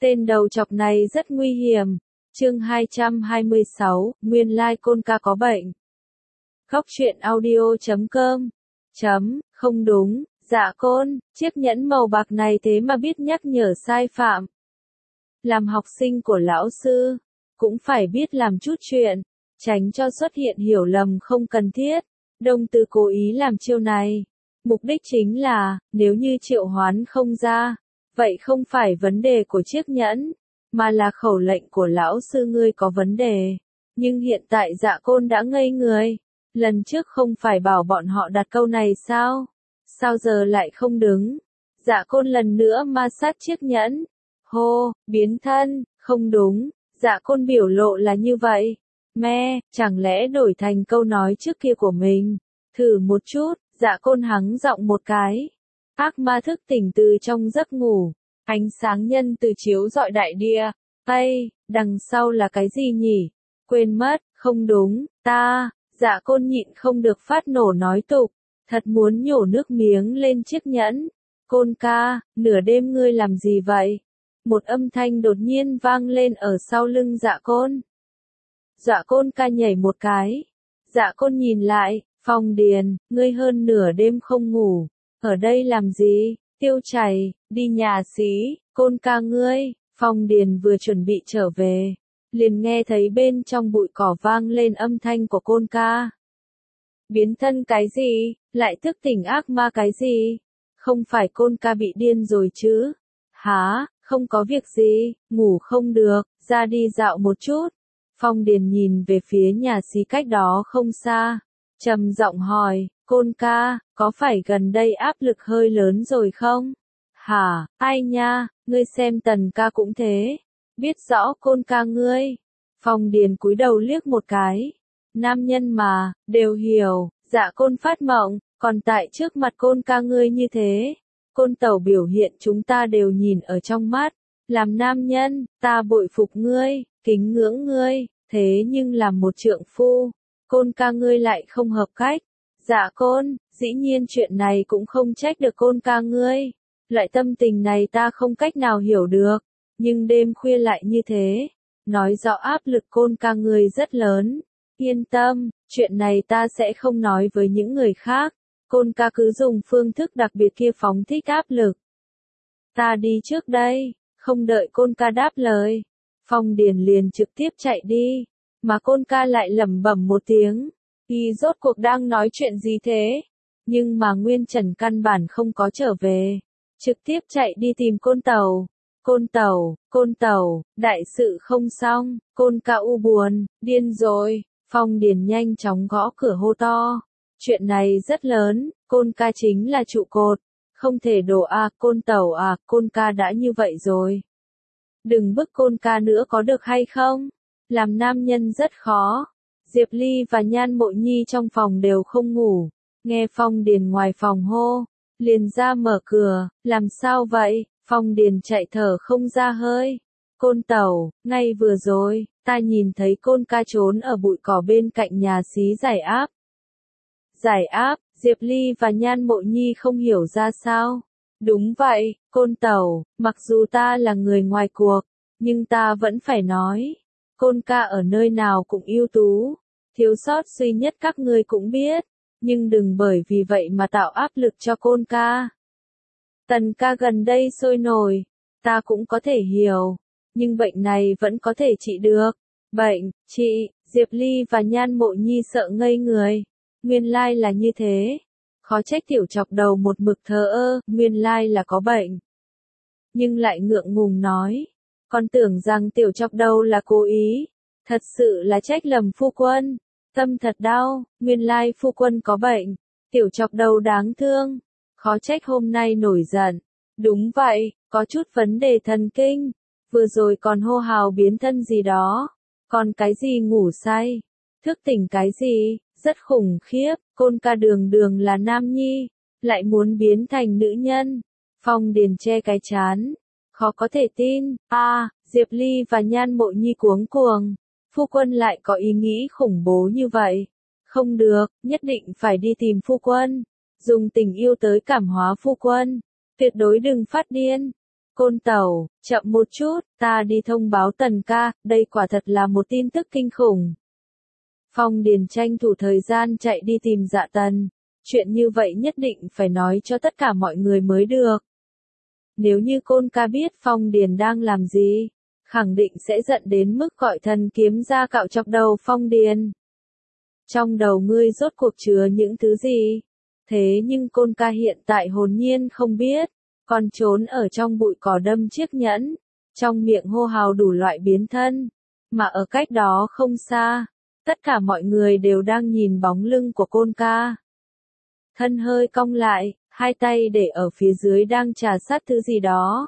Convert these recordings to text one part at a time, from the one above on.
Tên đầu chọc này rất nguy hiểm. Chương 226, nguyên lai côn ca có bệnh. Góc truyện audio.com. Không đúng, dạ côn, chiếc nhẫn màu bạc này thế mà biết nhắc nhở sai phạm. Làm học sinh của lão sư, cũng phải biết làm chút chuyện, tránh cho xuất hiện hiểu lầm không cần thiết. Đông Từ cố ý làm chiêu này. Mục đích chính là, nếu như triệu hoán không ra, vậy không phải vấn đề của chiếc nhẫn, mà là khẩu lệnh của lão sư ngươi có vấn đề. Nhưng hiện tại dạ côn đã ngây người. Lần trước không phải bảo bọn họ đặt câu này sao? Sao giờ lại không đứng? Dạ côn lần nữa ma sát chiếc nhẫn. Hô, biến thân, không đúng, dạ côn biểu lộ là như vậy. Chẳng lẽ đổi thành câu nói trước kia của mình? Thử một chút, dạ côn hắng giọng một cái. Ác ma thức tỉnh từ trong giấc ngủ. Ánh sáng nhân từ chiếu rọi đại địa. Đằng sau là cái gì nhỉ? Quên mất, không đúng, dạ côn nhịn không được phát nổ nói tục. Thật muốn nhổ nước miếng lên chiếc nhẫn. Côn ca, nửa đêm ngươi làm gì vậy? Một âm thanh đột nhiên vang lên ở sau lưng dạ côn. Dạ côn ca nhảy một cái. Dạ côn nhìn lại, Phong Điền, ngươi hơn nửa đêm không ngủ. Ở đây làm gì? Tiêu Chảy, đi nhà xí, côn ca ngươi. Phong Điền vừa chuẩn bị trở về, liền nghe thấy bên trong bụi cỏ vang lên âm thanh của côn ca. Biến thân cái gì? Lại thức tỉnh ác ma cái gì? Không phải côn ca bị điên rồi chứ? Hả, không có việc gì, ngủ không được, ra đi dạo một chút. Phong Điền nhìn về phía nhà xí cách đó không xa, trầm giọng hỏi, côn ca, có phải gần đây áp lực hơi lớn rồi không? Hả, ai nha, ngươi xem Tần ca cũng thế, biết rõ côn ca ngươi. Phong Điền cúi đầu liếc một cái, nam nhân mà, đều hiểu, dạ côn phát mộng, còn tại trước mặt côn ca ngươi như thế. Côn tẩu biểu hiện chúng ta đều nhìn ở trong mắt, làm nam nhân, ta bội phục ngươi, kính ngưỡng ngươi, thế nhưng làm một trượng phu, côn ca ngươi lại không hợp cách. Dạ côn, dĩ nhiên chuyện này cũng không trách được côn ca ngươi, loại tâm tình này ta không cách nào hiểu được, nhưng đêm khuya lại như thế, nói rõ áp lực côn ca ngươi rất lớn. Yên tâm, chuyện này ta sẽ không nói với những người khác. Côn ca cứ dùng phương thức đặc biệt kia phóng thích áp lực. Ta đi trước đây, không đợi côn ca đáp lời. Phong Điền liền trực tiếp chạy đi, mà côn ca lại lẩm bẩm một tiếng. Y rốt cuộc đang nói chuyện gì thế? Nhưng mà Nguyên Trần căn bản không có trở về. Trực tiếp chạy đi tìm côn tàu. Côn tàu, đại sự không xong, côn ca u buồn, điên rồi. Phong Điền nhanh chóng gõ cửa hô to. Chuyện này rất lớn, côn ca chính là trụ cột. Không thể đổ côn tàu côn ca đã như vậy rồi. Đừng bức côn ca nữa có được hay không? Làm nam nhân rất khó. Diệp Ly và Nhan Mộ Nhi trong phòng đều không ngủ. Nghe Phong Điền ngoài phòng hô, liền ra mở cửa, làm sao vậy? Phong Điền chạy thở không ra hơi. Côn tàu, ngay vừa rồi, ta nhìn thấy côn ca trốn ở bụi cỏ bên cạnh nhà xí giải áp. Giải áp, Diệp Ly và Nhan Mộ Nhi không hiểu ra sao. Đúng vậy, côn tàu, mặc dù ta là người ngoài cuộc, nhưng ta vẫn phải nói. Côn ca ở nơi nào cũng ưu tú, thiếu sót duy nhất các ngươi cũng biết, nhưng đừng bởi vì vậy mà tạo áp lực cho côn ca. Tần ca gần đây sôi nổi, ta cũng có thể hiểu, nhưng bệnh này vẫn có thể trị được. Bệnh, trị, Diệp Ly và Nhan Mộ Nhi sợ ngây người. Nguyên lai là như thế. Khó trách tiểu chọc đầu một mực thờ ơ, nguyên lai là có bệnh. Nhưng lại ngượng ngùng nói. Con tưởng rằng tiểu chọc đầu là cố ý. Thật sự là trách lầm phu quân. Tâm thật đau, nguyên lai phu quân có bệnh. Tiểu chọc đầu đáng thương. Khó trách hôm nay nổi giận. Đúng vậy, có chút vấn đề thần kinh. Vừa rồi còn hô hào biến thân gì đó. Còn cái gì ngủ say. Thức tỉnh cái gì. Rất khủng khiếp, côn ca đường đường là nam nhi, lại muốn biến thành nữ nhân. Phong Điền che cái chán, khó có thể tin. Diệp Ly và Nhan Mộ Nhi cuống cuồng, phu quân lại có ý nghĩ khủng bố như vậy. Không được, nhất định phải đi tìm phu quân, dùng tình yêu tới cảm hóa phu quân, tuyệt đối đừng phát điên. Côn Tẩu, chậm một chút, ta đi thông báo Tần ca, đây quả thật là một tin tức kinh khủng. Phong Điền tranh thủ thời gian chạy đi tìm Dạ Tần, chuyện như vậy nhất định phải nói cho tất cả mọi người mới được. Nếu như Côn ca biết Phong Điền đang làm gì, khẳng định sẽ giận đến mức gọi thần kiếm ra cạo chọc đầu Phong Điền. Trong đầu ngươi rốt cuộc chứa những thứ gì? Thế nhưng Côn ca hiện tại hồn nhiên không biết, còn trốn ở trong bụi cỏ đâm chiếc nhẫn, trong miệng hô hào đủ loại biến thân, mà ở cách đó không xa, tất cả mọi người đều đang nhìn bóng lưng của Côn ca. Thân hơi cong lại, hai tay để ở phía dưới đang trà sát thứ gì đó.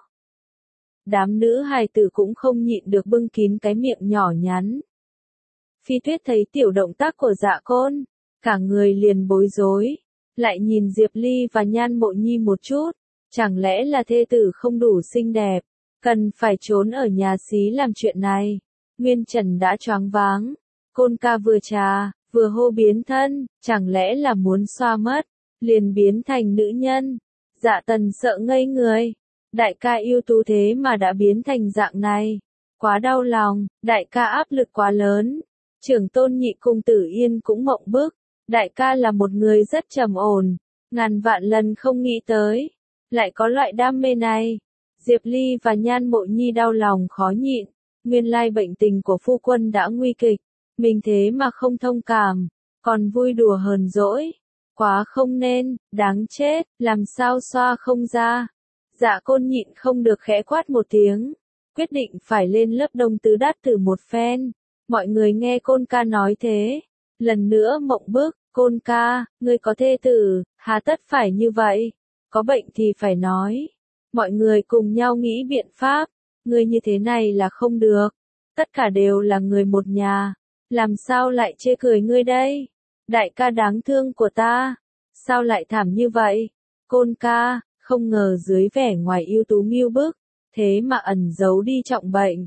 Đám nữ hài tử cũng không nhịn được bưng kín cái miệng nhỏ nhắn. Phi Tuyết thấy tiểu động tác của Dạ Côn, cả người liền bối rối, lại nhìn Diệp Ly và Nhan Mộ Nhi một chút, chẳng lẽ là thê tử không đủ xinh đẹp, cần phải trốn ở nhà xí làm chuyện này. Nguyên Trần đã choáng váng, Côn ca vừa trà, vừa hô biến thân, chẳng lẽ là muốn xoa mất, liền biến thành nữ nhân. Dạ Tần sợ ngây người, đại ca ưu tú thế mà đã biến thành dạng này, quá đau lòng, đại ca áp lực quá lớn. Trưởng Tôn Nhị cùng Tử Yên cũng mộng bức, đại ca là một người rất trầm ổn, ngàn vạn lần không nghĩ tới, lại có loại đam mê này. Diệp Ly và Nhan Mộ Nhi đau lòng khó nhịn, nguyên lai bệnh tình của phu quân đã nguy kịch, mình thế mà không thông cảm, còn vui đùa hờn dỗi, quá không nên, đáng chết, làm sao xoa không ra. Dạ Côn nhịn không được khẽ quát một tiếng, quyết định phải lên lớp Đông Tứ Đát thử một phen. Mọi người nghe Côn ca nói thế, lần nữa mộng bức, Côn ca, ngươi có thê tử, hà tất phải như vậy, có bệnh thì phải nói. Mọi người cùng nhau nghĩ biện pháp, ngươi như thế này là không được, tất cả đều là người một nhà, làm sao lại chê cười ngươi đây? Đại ca đáng thương của ta, sao lại thảm như vậy? Côn ca, không ngờ dưới vẻ ngoài ưu tú nghiêu bức, thế mà ẩn giấu đi trọng bệnh.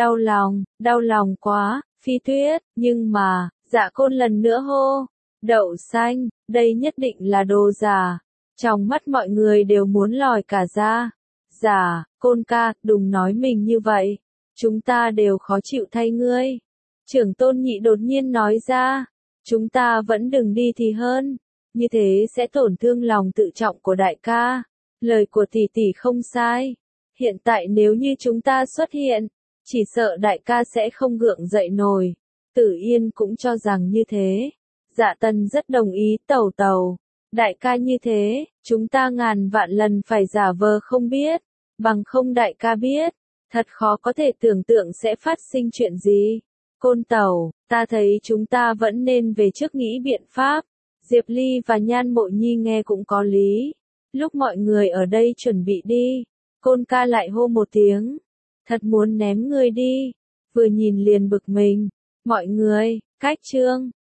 Đau lòng quá, Phi Tuyết, nhưng mà, Dạ Côn lần nữa hô, đậu xanh, đây nhất định là đồ giả. Trong mắt mọi người đều muốn lòi cả ra. Giả, Côn ca, đừng nói mình như vậy, chúng ta đều khó chịu thay ngươi. Trưởng Tôn Nhị đột nhiên nói ra, chúng ta vẫn đừng đi thì hơn, như thế sẽ tổn thương lòng tự trọng của đại ca. Lời của tỷ tỷ không sai, hiện tại nếu như chúng ta xuất hiện, chỉ sợ đại ca sẽ không gượng dậy nổi. Tử Yên cũng cho rằng như thế. Dạ Tần rất đồng ý, Tẩu, đại ca như thế, chúng ta ngàn vạn lần phải giả vờ không biết, bằng không đại ca biết, thật khó có thể tưởng tượng sẽ phát sinh chuyện gì. Côn Tẩu, ta thấy chúng ta vẫn nên về trước nghĩ biện pháp. Diệp Ly và Nhan Mộ Nhi nghe cũng có lý. Lúc mọi người ở đây chuẩn bị đi, Côn ca lại hô một tiếng, thật muốn ném ngươi đi, vừa nhìn liền bực mình. Mọi người, cách chương